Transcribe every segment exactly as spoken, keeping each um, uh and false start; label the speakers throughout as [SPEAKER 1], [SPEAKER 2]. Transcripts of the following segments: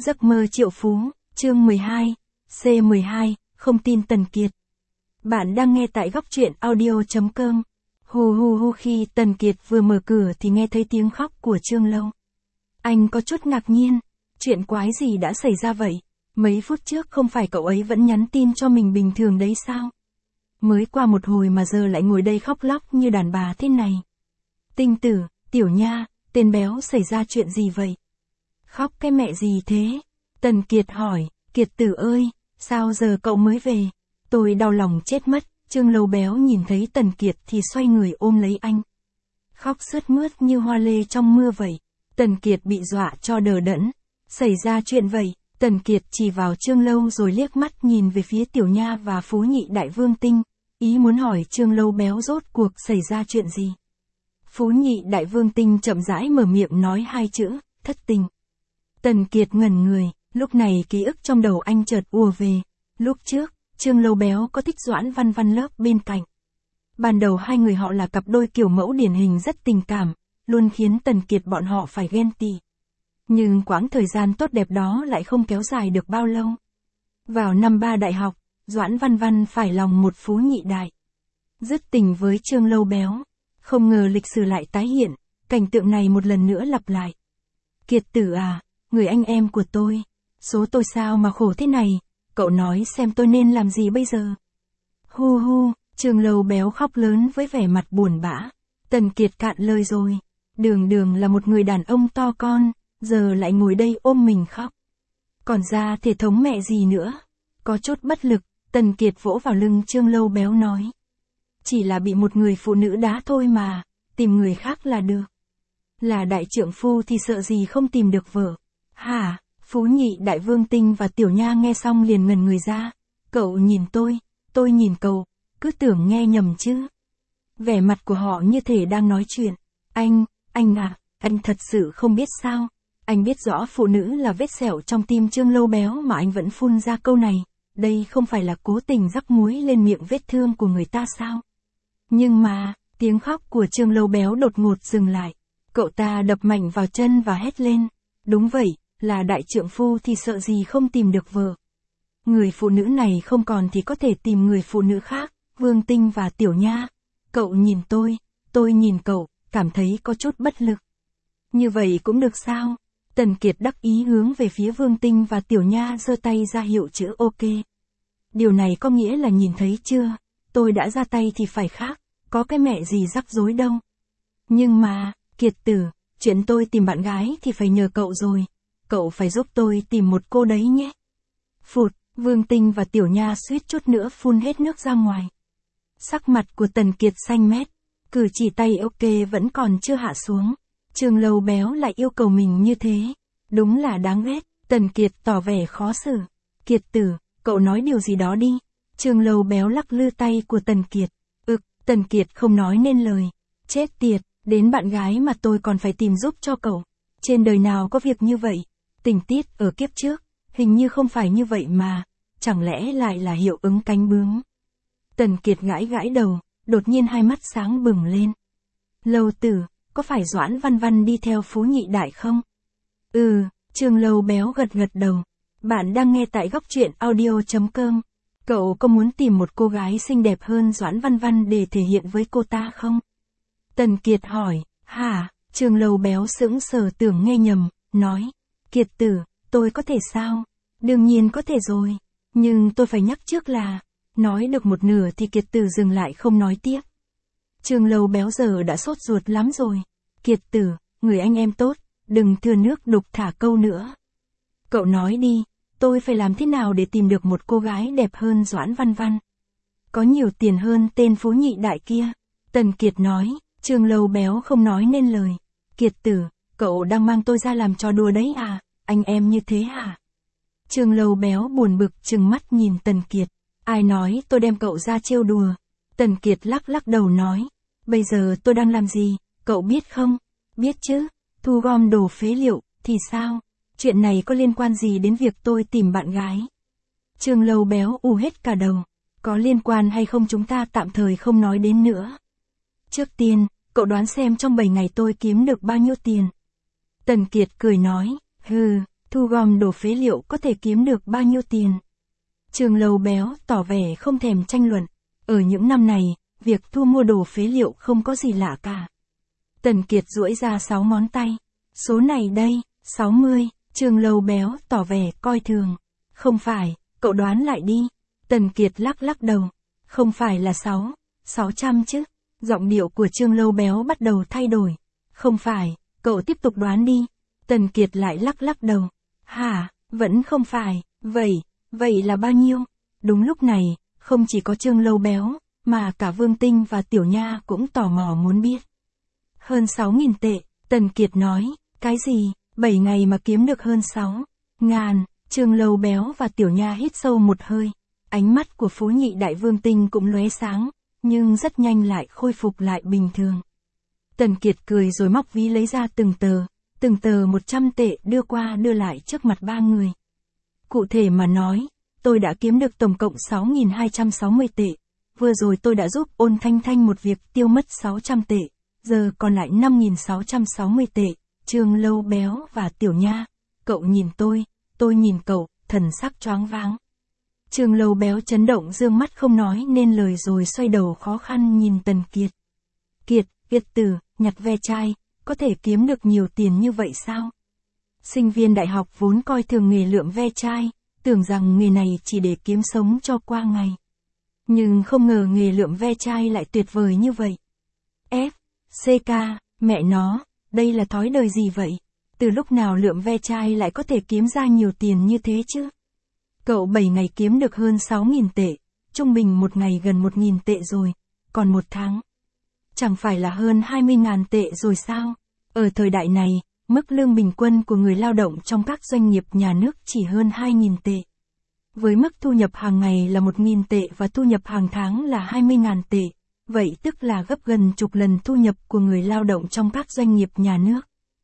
[SPEAKER 1] Giấc mơ triệu phú, chương mười hai, C mười hai, không tin Tần Kiệt. Bạn đang nghe tại góc truyện audio chấm com. Hù hù hù khi Tần Kiệt vừa mở cửa thì nghe thấy tiếng khóc của Trương Lâu. Anh có chút ngạc nhiên, chuyện quái gì đã xảy ra vậy? Mấy phút trước không phải cậu ấy vẫn nhắn tin cho mình bình thường đấy sao? Mới qua một hồi mà giờ lại ngồi đây khóc lóc như đàn bà thế này. Tinh Tử, Tiểu Nha, tên béo xảy ra chuyện gì vậy? Khóc cái mẹ gì thế? Tần Kiệt hỏi, Kiệt Tử ơi, sao giờ cậu mới về? Tôi đau lòng chết mất. Trương Lâu béo nhìn thấy Tần Kiệt thì xoay người ôm lấy anh. Khóc sướt mướt như hoa lê trong mưa vậy. Tần Kiệt bị dọa cho đờ đẫn. Xảy ra chuyện vậy, Tần Kiệt chỉ vào Trương Lâu rồi liếc mắt nhìn về phía Tiểu Nha và Phú Nhị Đại Vương Tinh, ý muốn hỏi Trương Lâu béo rốt cuộc xảy ra chuyện gì. Phú Nhị Đại Vương Tinh chậm rãi mở miệng nói hai chữ, thất tình. Tần Kiệt ngẩn người, lúc này ký ức trong đầu anh chợt ùa về. Lúc trước, Trương Lâu béo có thích Doãn Văn Văn lớp bên cạnh. Ban đầu hai người họ là cặp đôi kiểu mẫu điển hình rất tình cảm, luôn khiến Tần Kiệt bọn họ phải ghen tị. Nhưng quãng thời gian tốt đẹp đó lại không kéo dài được bao lâu. Vào năm ba đại học, Doãn Văn Văn phải lòng một Phú Nhị Đại. Dứt tình với Trương Lâu béo. Không ngờ lịch sử lại tái hiện, cảnh tượng này một lần nữa lặp lại. Kiệt Tử à, người anh em của tôi, số tôi sao mà khổ thế này, cậu nói xem tôi nên làm gì bây giờ. Hu hu, Trương Lâu béo khóc lớn với vẻ mặt buồn bã. Tần Kiệt cạn lời rồi, đường đường là một người đàn ông to con, giờ lại ngồi đây ôm mình khóc. Còn ra thể thống mẹ gì nữa. Có chút bất lực, Tần Kiệt vỗ vào lưng Trương Lâu béo nói. Chỉ là bị một người phụ nữ đá thôi mà, tìm người khác là được. Là đại trượng phu thì sợ gì không tìm được vợ. Hả? Phú Nhị Đại Vương Tinh và Tiểu Nha nghe xong liền ngẩn người ra. Cậu nhìn tôi, tôi nhìn cậu, cứ tưởng nghe nhầm chứ. Vẻ mặt của họ như thể đang nói chuyện. Anh, anh à, anh thật sự không biết sao. Anh biết rõ phụ nữ là vết sẹo trong tim Trương Lâu béo mà anh vẫn phun ra câu này. Đây không phải là cố tình rắc muối lên miệng vết thương của người ta sao? Nhưng mà, tiếng khóc của Trương Lâu béo đột ngột dừng lại. Cậu ta đập mạnh vào chân và hét lên. Đúng vậy, là đại trượng phu thì sợ gì không tìm được vợ. Người phụ nữ này không còn thì có thể tìm người phụ nữ khác, Vương Tinh và Tiểu Nha. Cậu nhìn tôi, tôi nhìn cậu, cảm thấy có chút bất lực. Như vậy cũng được sao? Tần Kiệt đắc ý hướng về phía Vương Tinh và Tiểu Nha giơ tay ra hiệu chữ ok. Điều này có nghĩa là nhìn thấy chưa? Tôi đã ra tay thì phải khác, có cái mẹ gì rắc rối đâu. Nhưng mà, Kiệt Tử, chuyện tôi tìm bạn gái thì phải nhờ cậu rồi. Cậu phải giúp tôi tìm một cô đấy nhé. Phụt, Vương Tinh và Tiểu Nha suýt chút nữa phun hết nước ra ngoài. Sắc mặt của Tần Kiệt xanh mét, cử chỉ tay ok vẫn còn chưa hạ xuống. Trương Lâu béo lại yêu cầu mình như thế. Đúng là đáng ghét. Tần Kiệt tỏ vẻ khó xử. Kiệt Tử, cậu nói điều gì đó đi. Trương Lâu béo lắc lư tay của Tần Kiệt. Ực, Tần Kiệt không nói nên lời. Chết tiệt, đến bạn gái mà tôi còn phải tìm giúp cho cậu. Trên đời nào có việc như vậy. Tình tiết ở kiếp trước, hình như không phải như vậy mà. Chẳng lẽ lại là hiệu ứng cánh bướm. Tần Kiệt gãi gãi đầu, đột nhiên hai mắt sáng bừng lên. Lâu Tử, có phải Doãn Văn Văn đi theo Phú Nhị Đại không? Ừ, Trương Lâu béo gật gật đầu. Bạn đang nghe tại góc truyện audio chấm com. Cậu có muốn tìm một cô gái xinh đẹp hơn Doãn Văn Văn để thể hiện với cô ta không? Tần Kiệt hỏi, hả? Trương Lâu béo sững sờ tưởng nghe nhầm, nói. Kiệt Tử, tôi có thể sao? Đương nhiên có thể rồi. Nhưng tôi phải nhắc trước là, nói được một nửa thì Kiệt Tử dừng lại không nói tiếp. Trương Lâu béo giờ đã sốt ruột lắm rồi. Kiệt Tử, người anh em tốt, đừng thừa nước đục thả câu nữa. Cậu nói đi, tôi phải làm thế nào để tìm được một cô gái đẹp hơn Doãn Văn Văn? Có nhiều tiền hơn tên Phú Nhị Đại kia. Tần Kiệt nói, Trương Lâu béo không nói nên lời. Kiệt Tử, cậu đang mang tôi ra làm trò đùa đấy à, anh em như thế hả? Trương Lâu béo buồn bực trừng mắt nhìn Tần Kiệt. Ai nói tôi đem cậu ra trêu đùa? Tần Kiệt lắc lắc đầu nói. Bây giờ tôi đang làm gì, cậu biết không? Biết chứ, thu gom đồ phế liệu, thì sao? Chuyện này có liên quan gì đến việc tôi tìm bạn gái? Trương Lâu béo ù hết cả đầu. Có liên quan hay không chúng ta tạm thời không nói đến nữa. Trước tiên, cậu đoán xem trong bảy ngày tôi kiếm được bao nhiêu tiền? Tần Kiệt cười nói, hừ, thu gom đồ phế liệu có thể kiếm được bao nhiêu tiền. Trương Lâu Béo tỏ vẻ không thèm tranh luận. Ở những năm này, việc thu mua đồ phế liệu không có gì lạ cả. Tần Kiệt duỗi ra sáu ngón tay. Số này đây, sáu mươi, Trương Lâu Béo tỏ vẻ coi thường. Không phải, cậu đoán lại đi. Tần Kiệt lắc lắc đầu. Không phải là sáu, sáu trăm chứ. Giọng điệu của Trương Lâu Béo bắt đầu thay đổi. Không phải, cậu tiếp tục đoán đi. Tần Kiệt lại lắc lắc đầu. Hả, vẫn không phải, vậy, vậy là bao nhiêu? Đúng lúc này, không chỉ có Trương Lâu Béo, mà cả Vương Tinh và Tiểu Nha cũng tò mò muốn biết. Hơn sáu nghìn tệ, Tần Kiệt nói, cái gì, bảy ngày mà kiếm được hơn sáu ngàn, Trương Lâu Béo và Tiểu Nha hít sâu một hơi. Ánh mắt của Phú Nhị Đại Vương Tinh cũng lóe sáng, nhưng rất nhanh lại khôi phục lại bình thường. Tần Kiệt cười rồi móc ví lấy ra từng tờ, từng tờ một trăm tệ đưa qua đưa lại trước mặt ba người. Cụ thể mà nói, tôi đã kiếm được tổng cộng sáu nghìn hai trăm sáu mươi tệ. Vừa rồi tôi đã giúp Ôn Thanh Thanh một việc tiêu mất sáu trăm tệ, giờ còn lại năm nghìn sáu trăm sáu mươi tệ. Trương Lâu Béo và Tiểu Nha, cậu nhìn tôi, tôi nhìn cậu, thần sắc choáng váng. Trương Lâu Béo chấn động dương mắt không nói nên lời rồi xoay đầu khó khăn nhìn Tần Kiệt. Kiệt, Kiệt tử, nhặt ve chai, có thể kiếm được nhiều tiền như vậy sao? Sinh viên đại học vốn coi thường nghề lượm ve chai, tưởng rằng nghề này chỉ để kiếm sống cho qua ngày. Nhưng không ngờ nghề lượm ve chai lại tuyệt vời như vậy. F, C K, mẹ nó, đây là thói đời gì vậy? Từ lúc nào lượm ve chai lại có thể kiếm ra nhiều tiền như thế chứ? Cậu bảy ngày kiếm được hơn sáu nghìn tệ, trung bình một ngày gần một nghìn tệ rồi, còn một tháng. Chẳng phải là hơn hai mươi ngàn tệ rồi sao? Ở thời đại này, mức lương bình quân của người lao động trong các doanh nghiệp nhà nước chỉ hơn hai nghìn tệ. Với mức thu nhập hàng ngày là một nghìn tệ và thu nhập hàng tháng là hai mươi ngàn tệ, vậy tức là gấp gần chục lần thu nhập của người lao động trong các doanh nghiệp nhà nước.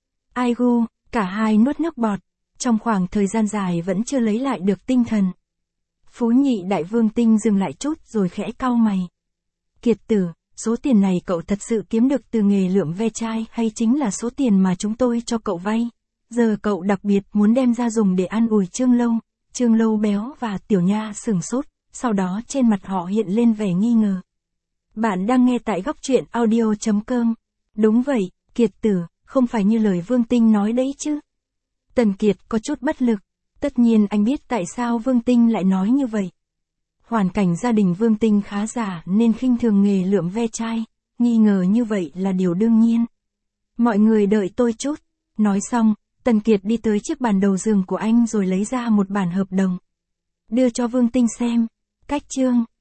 [SPEAKER 1] Ai gu, cả hai nuốt nước bọt, trong khoảng thời gian dài vẫn chưa lấy lại được tinh thần. Phú Nhị Đại Vương Tinh dừng lại chút rồi khẽ cau mày. Kiệt tử, số tiền này cậu thật sự kiếm được từ nghề lượm ve chai hay chính là số tiền mà chúng tôi cho cậu vay? Giờ cậu đặc biệt muốn đem ra dùng để an ủi Trương Lâu, Trương Lâu Béo và Tiểu Nha sửng sốt, sau đó trên mặt họ hiện lên vẻ nghi ngờ. Bạn đang nghe tại góc truyện audio chấm com. Đúng vậy, Kiệt tử, không phải như lời Vương Tinh nói đấy chứ. Tần Kiệt có chút bất lực, tất nhiên anh biết tại sao Vương Tinh lại nói như vậy. Hoàn cảnh gia đình Vương Tinh khá giả nên khinh thường nghề lượm ve chai, nghi ngờ như vậy là điều đương nhiên. Mọi người đợi tôi chút. Nói xong, Tần Kiệt đi tới chiếc bàn đầu giường của anh rồi lấy ra một bản hợp đồng. Đưa cho Vương Tinh xem. Cách chương.